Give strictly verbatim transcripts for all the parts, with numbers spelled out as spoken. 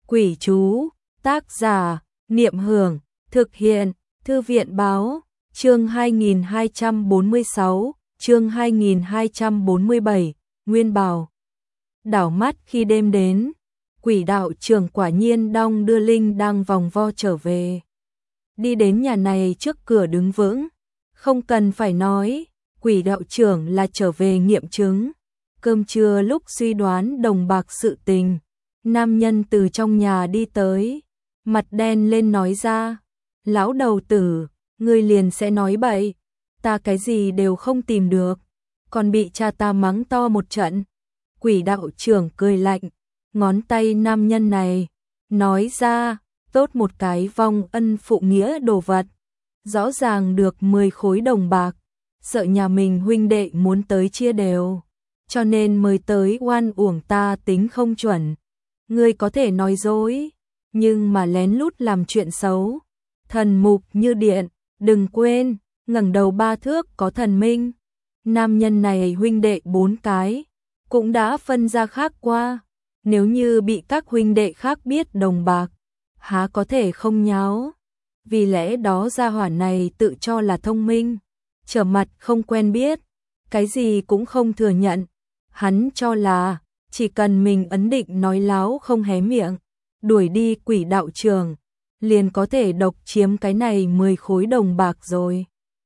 Quỷ chú, tác giả, Niệm Hưởng, thực hiện, Thư viện báo, chương hai nghìn hai trăm bốn mươi sáu, chương hai nghìn hai trăm bốn mươi bảy, Nguyên Bảo. Đảo mắt khi đêm đến, quỷ đạo trưởng quả nhiên đong đưa linh đang vòng vo trở về. Đi đến nhà này trước cửa đứng vững, không cần phải nói, quỷ đạo trưởng là trở về nghiệm chứng. Cơm trưa lúc suy đoán đồng bạc sự tình, nam nhân từ trong nhà đi tới, mặt đen lên nói ra, lão đầu tử, ngươi liền sẽ nói bậy, ta cái gì đều không tìm được, còn bị cha ta mắng to một trận. Quỷ đạo trưởng cười lạnh, ngón tay nam nhân này, nói ra, tốt một cái vong ân phụ nghĩa đồ vật, rõ ràng được mười khối đồng bạc, sợ nhà mình huynh đệ muốn tới chia đều, cho nên mới tới oan uổng ta tính không chuẩn. Ngươi có thể nói dối, nhưng mà lén lút làm chuyện xấu, thần mục như điện, đừng quên, ngẩng đầu ba thước có thần minh. Nam nhân này huynh đệ bốn cái, cũng đã phân ra khác qua, nếu như bị các huynh đệ khác biết đồng bạc, há có thể không nháo. Vì lẽ đó gia hỏa này tự cho là thông minh, trở mặt không quen biết, cái gì cũng không thừa nhận. Hắn cho là chỉ cần mình ấn định nói láo không hé miệng, đuổi đi quỷ đạo trưởng, liền có thể độc chiếm cái này mười khối đồng bạc rồi.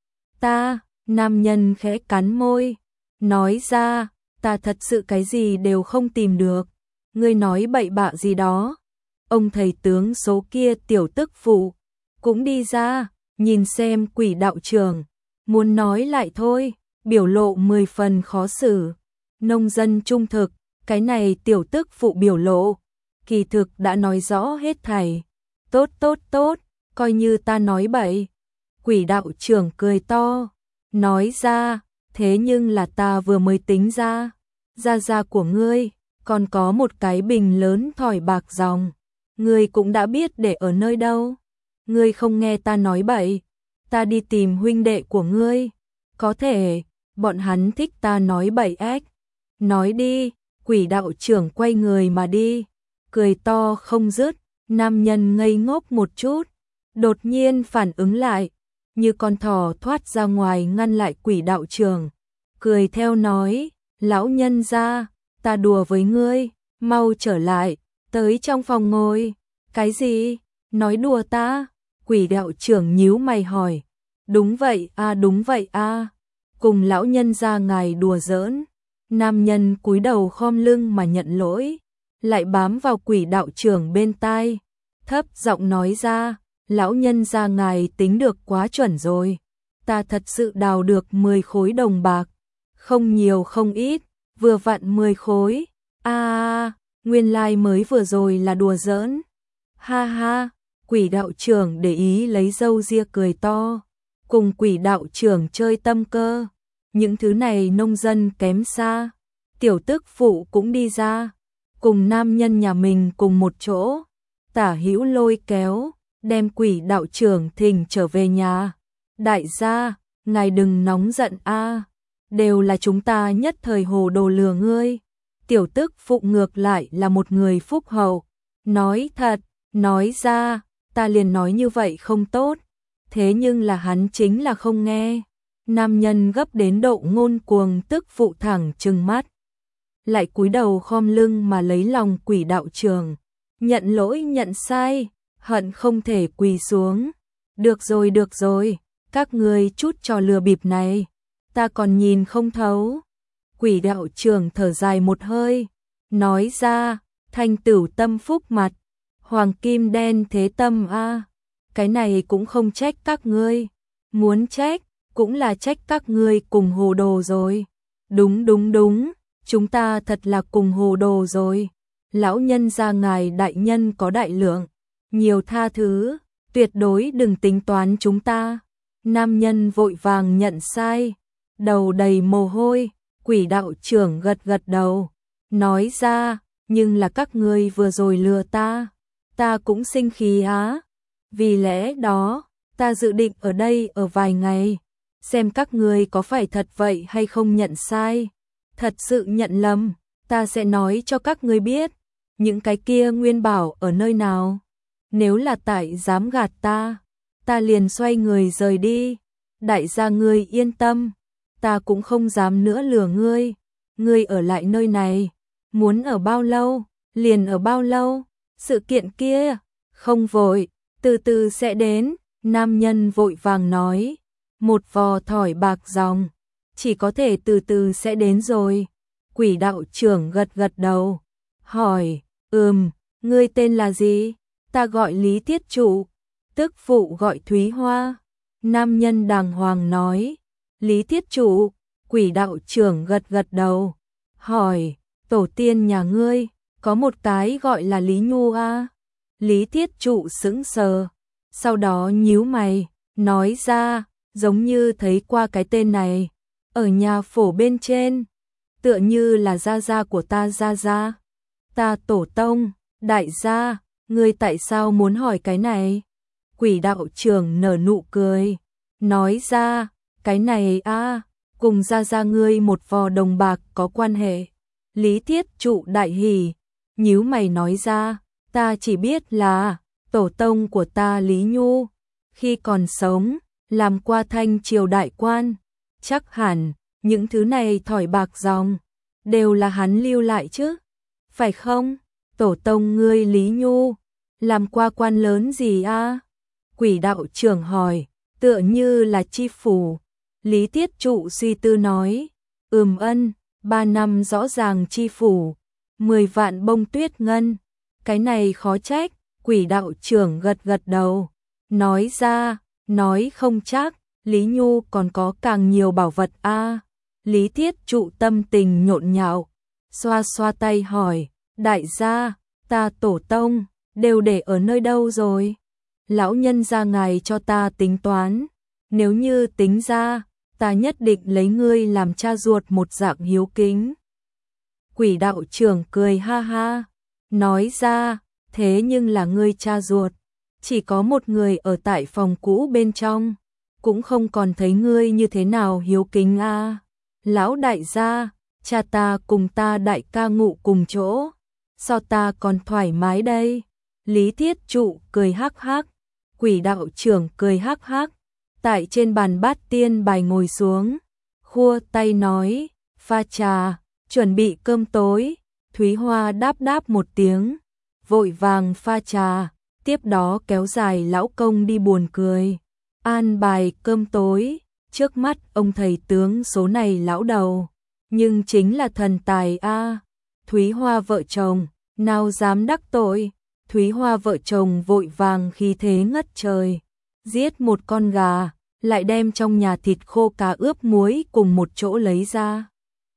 Ta, nam nhân khẽ cắn môi, nói ra, ta thật sự cái gì đều không tìm được, ngươi nói bậy bạ gì đó. Ông thầy tướng số kia tiểu tức phụ cũng đi ra, nhìn xem quỷ đạo trưởng, muốn nói lại thôi, biểu lộ mười phần khó xử. Nông dân trung thực, cái này tiểu tức phụ biểu lộ, kỳ thực đã nói rõ hết thảy. Tốt tốt tốt, coi như ta nói bậy. Quỷ đạo trưởng cười to, nói ra, thế nhưng là ta vừa mới tính ra, gia gia của ngươi, còn có một cái bình lớn thỏi bạc dòng, ngươi cũng đã biết để ở nơi đâu. Ngươi không nghe ta nói bậy, ta đi tìm huynh đệ của ngươi, có thể, bọn hắn thích ta nói bậy ếch. Nói đi, quỷ đạo trưởng quay người mà đi, cười to không dứt. Nam nhân ngây ngốc một chút, đột nhiên phản ứng lại, như con thỏ thoát ra ngoài ngăn lại quỷ đạo trưởng, cười theo nói, lão nhân gia, ta đùa với ngươi, mau trở lại, tới trong phòng ngồi. Cái gì? Nói đùa ta? Quỷ đạo trưởng nhíu mày hỏi. Đúng vậy a, à, đúng vậy a, à. Cùng lão nhân gia ngài đùa giỡn. Nam nhân cúi đầu khom lưng mà nhận lỗi, lại bám vào quỷ đạo trưởng bên tai, thấp giọng nói ra, lão nhân gia ngài tính được quá chuẩn rồi, ta thật sự đào được mười khối đồng bạc, không nhiều không ít, vừa vặn mười khối. A à, nguyên lai like mới vừa rồi là đùa giỡn. Ha ha, quỷ đạo trưởng để ý lấy râu ria cười to, cùng quỷ đạo trưởng chơi tâm cơ. Những thứ này nông dân kém xa. Tiểu tức phụ cũng đi ra, cùng nam nhân nhà mình cùng một chỗ, tả hữu lôi kéo, đem quỷ đạo trưởng thỉnh trở về nhà. Đại gia, ngài đừng nóng giận a, đều là chúng ta nhất thời hồ đồ lừa ngươi. Tiểu tức phụ ngược lại là một người phúc hậu, nói thật, nói ra, ta liền nói như vậy không tốt, thế nhưng là hắn chính là không nghe. Nam nhân gấp đến độ ngôn cuồng, tức phụ thẳng trừng mắt, lại cúi đầu khom lưng mà lấy lòng quỷ đạo trưởng, nhận lỗi nhận sai, hận không thể quỳ xuống. Được rồi được rồi, các ngươi chút trò lừa bịp này, ta còn nhìn không thấu. Quỷ đạo trưởng thở dài một hơi, nói ra, thanh tửu tâm phúc mặt, hoàng kim đen thế tâm a, cái này cũng không trách các ngươi, muốn trách cũng là trách các ngươi cùng hồ đồ rồi. Đúng đúng đúng, chúng ta thật là cùng hồ đồ rồi. Lão nhân gia ngài đại nhân có đại lượng, nhiều tha thứ, tuyệt đối đừng tính toán chúng ta. Nam nhân vội vàng nhận sai, đầu đầy mồ hôi. Quỷ đạo trưởng gật gật đầu, nói ra, nhưng là các ngươi vừa rồi lừa ta, ta cũng sinh khí á. Vì lẽ đó, ta dự định ở đây ở vài ngày, xem các ngươi có phải thật vậy hay không nhận sai. Thật sự nhận lầm, ta sẽ nói cho các ngươi biết. những cái kia nguyên bảo ở nơi nào? Nếu là tại dám gạt ta, ta liền xoay người rời đi. Đại gia ngươi yên tâm, ta cũng không dám nữa lừa ngươi. Ngươi ở lại nơi này, muốn ở bao lâu, liền ở bao lâu. Sự kiện kia, không vội, từ từ sẽ đến. Nam nhân vội vàng nói, một vò thỏi bạc dòng, chỉ có thể từ từ sẽ đến rồi. Quỷ đạo trưởng gật gật đầu, hỏi, ừm, ngươi tên là gì? Ta gọi Lý Thiết Trụ, tức phụ gọi Thúy Hoa. Nam nhân đàng hoàng nói, Lý Thiết Trụ. Quỷ đạo trưởng gật gật đầu, hỏi, tổ tiên nhà ngươi, có một cái gọi là Lý Nhu à? Lý Thiết Trụ sững sờ, sau đó nhíu mày, nói ra, giống như thấy qua cái tên này, ở nhà phổ bên trên, tựa như là gia gia của ta gia gia. Ta tổ tông, đại gia, ngươi tại sao muốn hỏi cái này? Quỷ đạo trưởng nở nụ cười, nói ra, cái này a, cùng gia gia ngươi một vò đồng bạc có quan hệ. Lý Thiết Trụ đại hỉ, nhíu mày nói ra, ta chỉ biết là tổ tông của ta Lý Nhu, khi còn sống, làm qua thanh triều đại quan, chắc hẳn, những thứ này thỏi bạc dòng, đều là hắn lưu lại chứ, phải không? Tổ tông ngươi Lý Nhu, làm qua quan lớn gì a? Quỷ đạo trưởng hỏi, tựa như là chi phủ. Lý Thiết Trụ suy tư nói, ừm ân, ba năm rõ ràng chi phủ, mười vạn bông tuyết ngân, cái này khó trách. Quỷ đạo trưởng gật gật đầu, nói ra, nói không chắc, Lý Nhu còn có càng nhiều bảo vật a. Lý Thiết Trụ tâm tình nhộn nhạo, xoa xoa tay hỏi, đại gia, ta tổ tông, đều để ở nơi đâu rồi? Lão nhân gia ngài cho ta tính toán, nếu như tính ra, ta nhất định lấy ngươi làm cha ruột một dạng hiếu kính. Quỷ đạo trưởng cười ha ha, nói ra, thế nhưng là ngươi cha ruột, chỉ có một người ở tại phòng cũ bên trong, cũng không còn thấy ngươi như thế nào hiếu kính a. Lão đại gia, cha ta cùng ta đại ca ngủ cùng chỗ, sao ta còn thoải mái đây? Lý Thiết Trụ cười hắc hắc, quỷ đạo trưởng cười hắc hắc, tại trên bàn bát tiên bài ngồi xuống, khua tay nói, pha trà, chuẩn bị cơm tối. Thúy Hoa đáp đáp một tiếng, vội vàng pha trà, tiếp đó kéo dài lão công đi buồn cười. An bài cơm tối, trước mắt ông thầy tướng số này lão đầu, nhưng chính là thần tài a. Thúy Hoa vợ chồng, nào dám đắc tội. Thúy Hoa vợ chồng vội vàng khí thế ngất trời, giết một con gà, lại đem trong nhà thịt khô cá ướp muối cùng một chỗ lấy ra.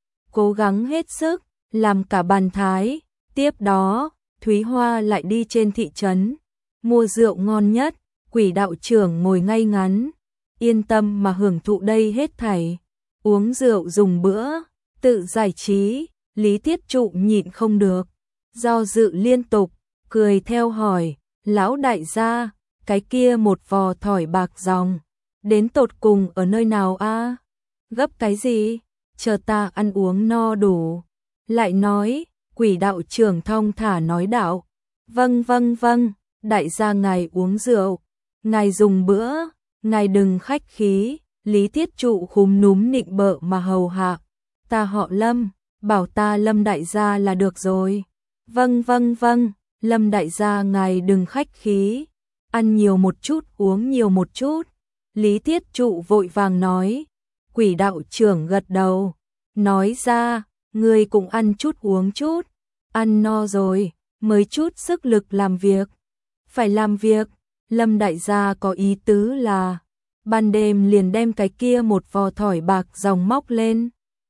Cố gắng hết sức, làm cả bàn thái, tiếp đó, Thúy Hoa lại đi trên thị trấn, mua rượu ngon nhất. Quỷ đạo trưởng ngồi ngay ngắn, yên tâm mà hưởng thụ đây hết thảy, uống rượu dùng bữa, tự giải trí. Lý Thiết Trụ nhịn không được, do dự liên tục, cười theo hỏi, lão đại gia, cái kia một vò thỏi bạc dòng, đến tột cùng ở nơi nào a? Gấp cái gì? Chờ ta ăn uống no đủ. Lại nói, quỷ đạo trưởng thong thả nói đạo, vâng vâng vâng, đại gia ngài uống rượu, ngài dùng bữa, ngài đừng khách khí. Lý Thiết Trụ khúm núm nịnh bợ mà hầu hạ, ta họ Lâm, bảo ta Lâm đại gia là được rồi. Vâng vâng vâng, Lâm đại gia ngài đừng khách khí, ăn nhiều một chút uống nhiều một chút. Lý Thiết Trụ vội vàng nói. Quỷ đạo trưởng gật đầu, nói ra, ngươi cũng ăn chút uống chút, ăn no rồi, mới chút sức lực làm việc. Phải làm việc, Lâm đại gia có ý tứ là, ban đêm liền đem cái kia một vò thỏi bạc dòng móc lên.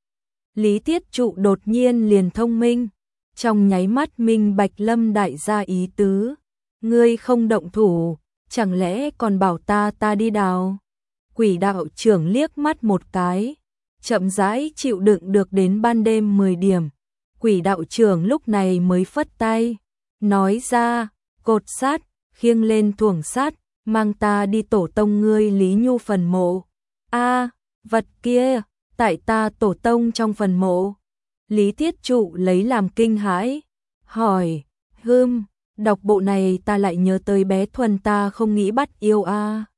Lý Thiết Trụ đột nhiên liền thông minh, trong nháy mắt minh bạch Lâm đại gia ý tứ, ngươi không động thủ, chẳng lẽ còn bảo ta ta đi đào? Quỷ đạo trưởng liếc mắt một cái, chậm rãi chịu đựng được đến ban đêm mười điểm. Quỷ đạo trưởng lúc này mới phất tay, nói ra, cột sát, khiêng lên thuồng sát, mang ta đi tổ tông ngươi Lý Nhu phần mộ. A, vật kia, tại ta tổ tông trong phần mộ. Lý Thiết Trụ lấy làm kinh hãi, hỏi, Hưm, đọc bộ này ta lại nhớ tới bé Thuần ta không nghĩ bắt yêu a.